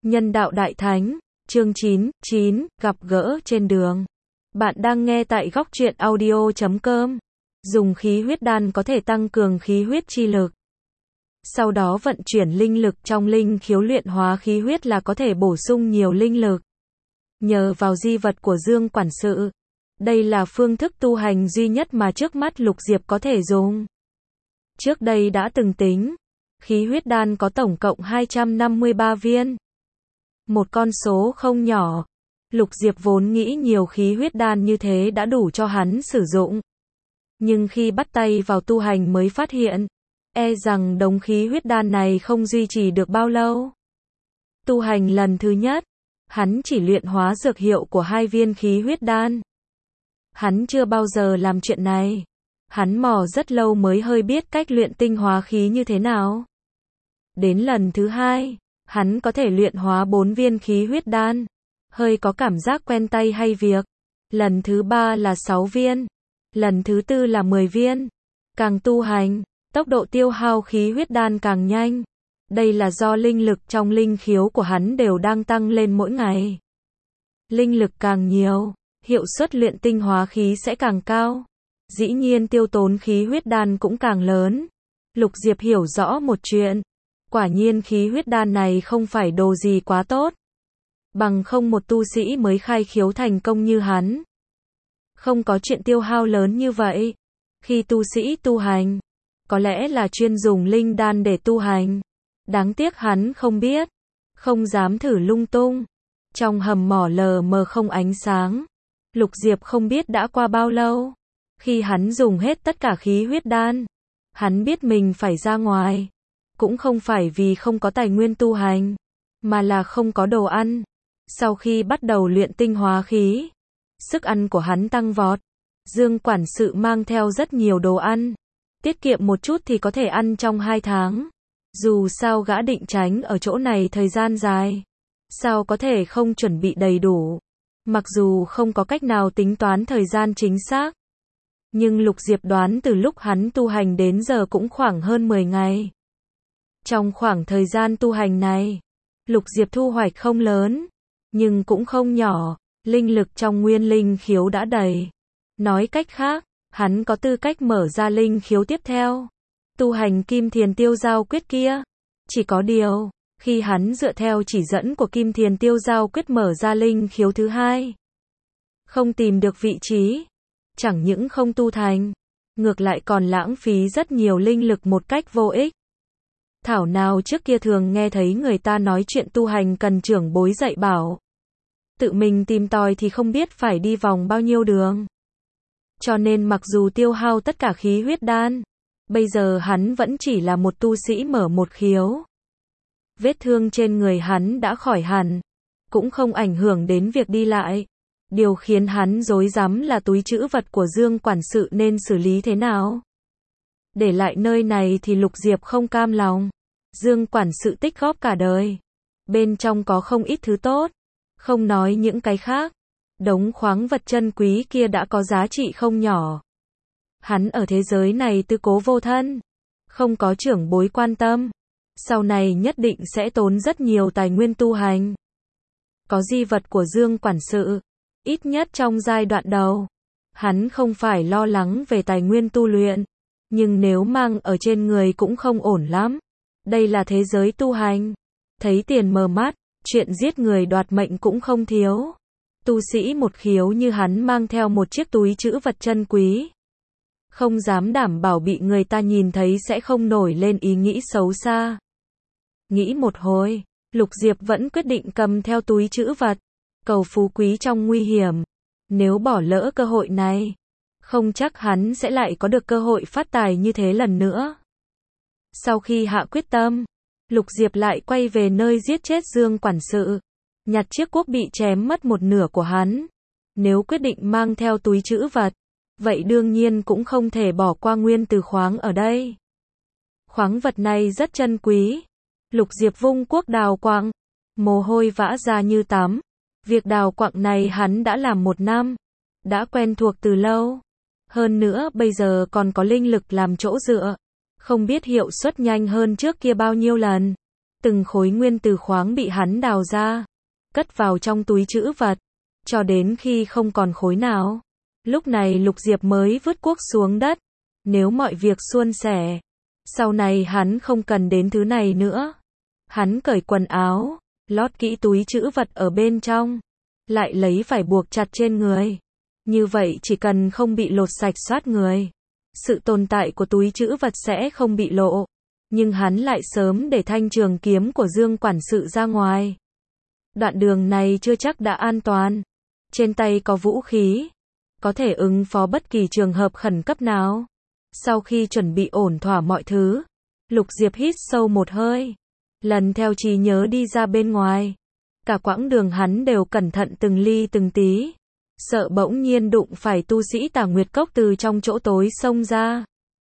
Nhân đạo Đại Thánh, chương 9, gặp gỡ trên đường. Bạn đang nghe tại góc truyện audio.com. Dùng khí huyết đan có thể tăng cường khí huyết chi lực. Sau đó vận chuyển linh lực trong linh khiếu luyện hóa khí huyết là có thể bổ sung nhiều linh lực. Nhờ vào di vật của Dương Quản sự. Đây là phương thức tu hành duy nhất mà trước mắt Lục Diệp có thể dùng. Trước đây đã từng tính, khí huyết đan có tổng cộng 253 viên. Một con số không nhỏ. Lục Diệp vốn nghĩ nhiều khí huyết đan như thế đã đủ cho hắn sử dụng. Nhưng khi bắt tay vào tu hành mới phát hiện, rằng đống khí huyết đan này không duy trì được bao lâu. Tu hành lần thứ nhất, hắn chỉ luyện hóa dược hiệu của 2 viên khí huyết đan. Hắn chưa bao giờ làm chuyện này. Hắn mò rất lâu mới hơi biết cách luyện tinh hóa khí như thế nào. Đến lần thứ 2, hắn có thể luyện hóa 4 viên khí huyết đan. Hơi có cảm giác quen tay hay việc. Lần thứ 3 là 6 viên. Lần thứ 4 là 10 viên. Càng tu hành, tốc độ tiêu hao khí huyết đan càng nhanh. Đây là do linh lực trong linh khiếu của hắn đều đang tăng lên mỗi ngày. Linh lực càng nhiều, hiệu suất luyện tinh hóa khí sẽ càng cao. Dĩ nhiên tiêu tốn khí huyết đan cũng càng lớn. Lục Diệp hiểu rõ một chuyện. Quả nhiên khí huyết đan này không phải đồ gì quá tốt. Bằng không một tu sĩ mới khai khiếu thành công như hắn. Không có chuyện tiêu hao lớn như vậy. Khi tu sĩ tu hành, có lẽ là chuyên dùng linh đan để tu hành. Đáng tiếc hắn không biết, không dám thử lung tung. Trong hầm mỏ lờ mờ không ánh sáng, Lục Diệp không biết đã qua bao lâu. Khi hắn dùng hết tất cả khí huyết đan, hắn biết mình phải ra ngoài. Cũng không phải vì không có tài nguyên tu hành, mà là không có đồ ăn. Sau khi bắt đầu luyện tinh hóa khí, sức ăn của hắn tăng vọt. Dương Quản sự mang theo rất nhiều đồ ăn. Tiết kiệm một chút thì có thể ăn trong 2 tháng. Dù sao gã định tránh ở chỗ này thời gian dài. Sao có thể không chuẩn bị đầy đủ. Mặc dù không có cách nào tính toán thời gian chính xác. Nhưng Lục Diệp đoán từ lúc hắn tu hành đến giờ cũng khoảng hơn 10 ngày. Trong khoảng thời gian tu hành này, Lục Diệp thu hoạch không lớn, nhưng cũng không nhỏ. Linh lực trong nguyên linh khiếu đã đầy. Nói cách khác, hắn có tư cách mở ra linh khiếu tiếp theo. Tu hành Kim Thiền Tiêu Giao Quyết kia. Chỉ có điều, khi hắn dựa theo chỉ dẫn của Kim Thiền Tiêu Giao Quyết mở ra linh khiếu thứ 2, không tìm được vị trí. Chẳng những không tu thành, ngược lại còn lãng phí rất nhiều linh lực một cách vô ích. Thảo nào trước kia thường nghe thấy người ta nói chuyện tu hành cần trưởng bối dạy bảo. Tự mình tìm tòi thì không biết phải đi vòng bao nhiêu đường. Cho nên mặc dù tiêu hao tất cả khí huyết đan, bây giờ hắn vẫn chỉ là một tu sĩ mở một khiếu. Vết thương trên người hắn đã khỏi hẳn, cũng không ảnh hưởng đến việc đi lại. Điều khiến hắn rối rắm là túi trữ vật của Dương Quản sự nên xử lý thế nào. Để lại nơi này thì Lục Diệp không cam lòng. Dương Quản sự tích góp cả đời. Bên trong có không ít thứ tốt. Không nói những cái khác. Đống khoáng vật chân quý kia đã có giá trị không nhỏ. Hắn ở thế giới này tư cố vô thân. Không có trưởng bối quan tâm. Sau này nhất định sẽ tốn rất nhiều tài nguyên tu hành. Có di vật của Dương Quản sự. Ít nhất trong giai đoạn đầu. Hắn không phải lo lắng về tài nguyên tu luyện. Nhưng nếu mang ở trên người cũng không ổn lắm. Đây là thế giới tu hành. Thấy tiền mờ mắt, chuyện giết người đoạt mệnh cũng không thiếu. Tu sĩ một khiếu như hắn mang theo một chiếc túi trữ vật chân quý. Không dám đảm bảo bị người ta nhìn thấy sẽ không nổi lên ý nghĩ xấu xa. Nghĩ một hồi, Lục Diệp vẫn quyết định cầm theo túi trữ vật. Cầu phú quý trong nguy hiểm. Nếu bỏ lỡ cơ hội này, không chắc hắn sẽ lại có được cơ hội phát tài như thế lần nữa. Sau khi hạ quyết tâm, Lục Diệp lại quay về nơi giết chết Dương Quản sự. Nhặt chiếc cuốc bị chém mất một nửa của hắn. Nếu quyết định mang theo túi trữ vật, vậy đương nhiên cũng không thể bỏ qua nguyên tử khoáng ở đây. Khoáng vật này rất chân quý. Lục Diệp vung cuốc đào quặng, mồ hôi vã ra như tắm. Việc đào quặng này hắn đã làm 1 năm, đã quen thuộc từ lâu. Hơn nữa bây giờ còn có linh lực làm chỗ dựa. Không biết hiệu suất nhanh hơn trước kia bao nhiêu lần. Từng khối nguyên tử khoáng bị hắn đào ra, cất vào trong túi trữ vật, cho đến khi không còn khối nào. Lúc này Lục Diệp mới vứt cuốc xuống đất. Nếu mọi việc suôn sẻ, sau này hắn không cần đến thứ này nữa. Hắn cởi quần áo, lót kỹ túi trữ vật ở bên trong, lại lấy vải buộc chặt trên người. Như vậy chỉ cần không bị lột sạch soát người, sự tồn tại của túi trữ vật sẽ không bị lộ. Nhưng hắn lại sớm để thanh trường kiếm của Dương quản sự ra ngoài. Đoạn đường này chưa chắc đã an toàn. Trên tay có vũ khí, có thể ứng phó bất kỳ trường hợp khẩn cấp nào. Sau khi chuẩn bị ổn thỏa mọi thứ, Lục Diệp hít sâu một hơi, lần theo trí nhớ đi ra bên ngoài. Cả quãng đường hắn đều cẩn thận từng ly từng tí, sợ bỗng nhiên đụng phải tu sĩ Tà Nguyệt Cốc từ trong chỗ tối xông ra.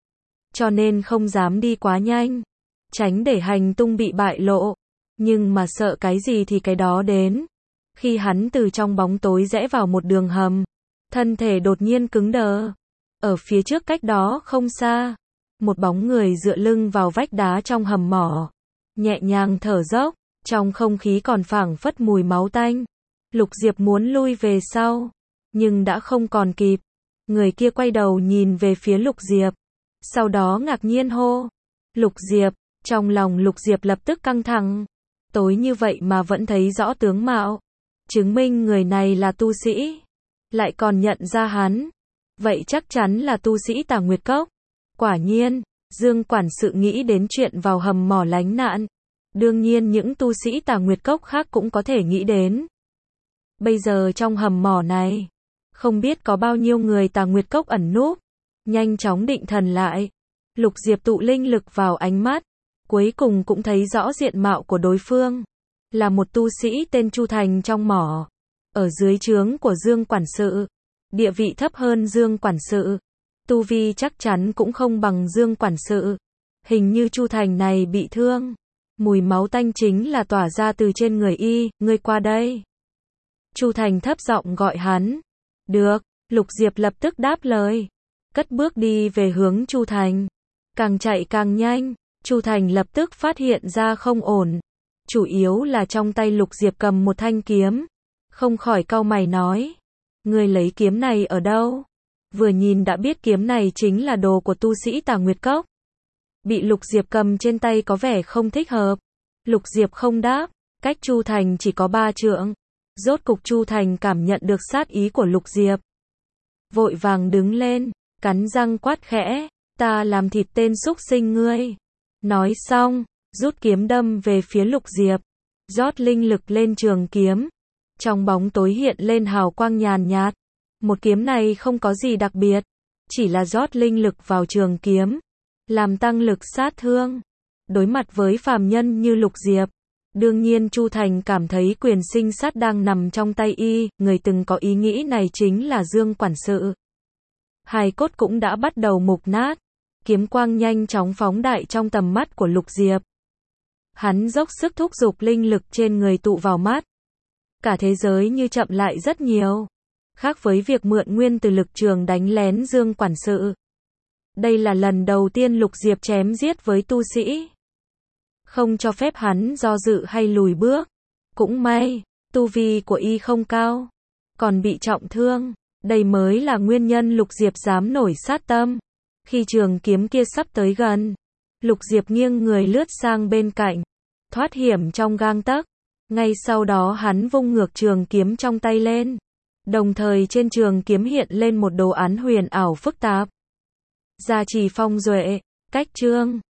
Cho nên không dám đi quá nhanh, tránh để hành tung bị bại lộ. Nhưng mà sợ cái gì thì cái đó đến. Khi hắn từ trong bóng tối rẽ vào một đường hầm, thân thể đột nhiên cứng đờ. Ở phía trước cách đó không xa, một bóng người dựa lưng vào vách đá trong hầm mỏ, nhẹ nhàng thở dốc, trong không khí còn phảng phất mùi máu tanh. Lục Diệp muốn lui về sau, nhưng đã không còn kịp. Người kia quay đầu nhìn về phía Lục Diệp, sau đó ngạc nhiên hô, Lục Diệp. Trong lòng Lục Diệp lập tức căng thẳng, tối như vậy mà vẫn thấy rõ tướng mạo, chứng minh người này là tu sĩ, lại còn nhận ra hắn. Vậy chắc chắn là tu sĩ Tà Nguyệt Cốc. Quả nhiên, Dương quản sự nghĩ đến chuyện vào hầm mỏ lánh nạn. Đương nhiên những tu sĩ Tà Nguyệt Cốc khác cũng có thể nghĩ đến. Bây giờ trong hầm mỏ này, không biết có bao nhiêu người Tà Nguyệt Cốc ẩn núp. Nhanh chóng định thần lại, Lục Diệp tụ linh lực vào ánh mắt, cuối cùng cũng thấy rõ diện mạo của đối phương. Là một tu sĩ tên Chu Thành trong mỏ, ở dưới trướng của Dương quản sự. Địa vị thấp hơn Dương quản sự, tu vi chắc chắn cũng không bằng Dương quản sự. Hình như Chu Thành này bị thương, mùi máu tanh chính là tỏa ra từ trên người y. Ngươi qua đây. Chu Thành thấp giọng gọi hắn. Được, Lục Diệp lập tức đáp lời, cất bước đi về hướng Chu Thành. Càng chạy càng nhanh, Chu Thành lập tức phát hiện ra không ổn. Chủ yếu là trong tay Lục Diệp cầm một thanh kiếm, không khỏi cau mày nói. Ngươi lấy kiếm này ở đâu? Vừa nhìn đã biết kiếm này chính là đồ của tu sĩ Tà Nguyệt Cốc. Bị Lục Diệp cầm trên tay có vẻ không thích hợp. Lục Diệp không đáp, cách Chu Thành chỉ có 3 trượng. Rốt cục Chu Thành cảm nhận được sát ý của Lục Diệp. Vội vàng đứng lên, cắn răng quát khẽ, ta làm thịt tên xúc sinh ngươi. Nói xong, rút kiếm đâm về phía Lục Diệp, rót linh lực lên trường kiếm. Trong bóng tối hiện lên hào quang nhàn nhạt. Một kiếm này không có gì đặc biệt, chỉ là rót linh lực vào trường kiếm, làm tăng lực sát thương. Đối mặt với phàm nhân như Lục Diệp, đương nhiên Chu Thành cảm thấy quyền sinh sát đang nằm trong tay y. Người từng có ý nghĩ này chính là Dương quản sự. Hài cốt cũng đã bắt đầu mục nát, kiếm quang nhanh chóng phóng đại trong tầm mắt của Lục Diệp. Hắn dốc sức thúc giục linh lực trên người tụ vào mắt. Cả thế giới như chậm lại rất nhiều. Khác với việc mượn nguyên từ lực trường đánh lén Dương quản sự. Đây là lần đầu tiên Lục Diệp chém giết với tu sĩ. Không cho phép hắn do dự hay lùi bước. Cũng may, tu vi của y không cao, còn bị trọng thương. Đây mới là nguyên nhân Lục Diệp dám nổi sát tâm. Khi trường kiếm kia sắp tới gần, Lục Diệp nghiêng người lướt sang bên cạnh, thoát hiểm trong gang tấc. Ngay sau đó hắn vung ngược trường kiếm trong tay lên. Đồng thời trên trường kiếm hiện lên một đồ án huyền ảo phức tạp. Gia trì phong duệ, cách chương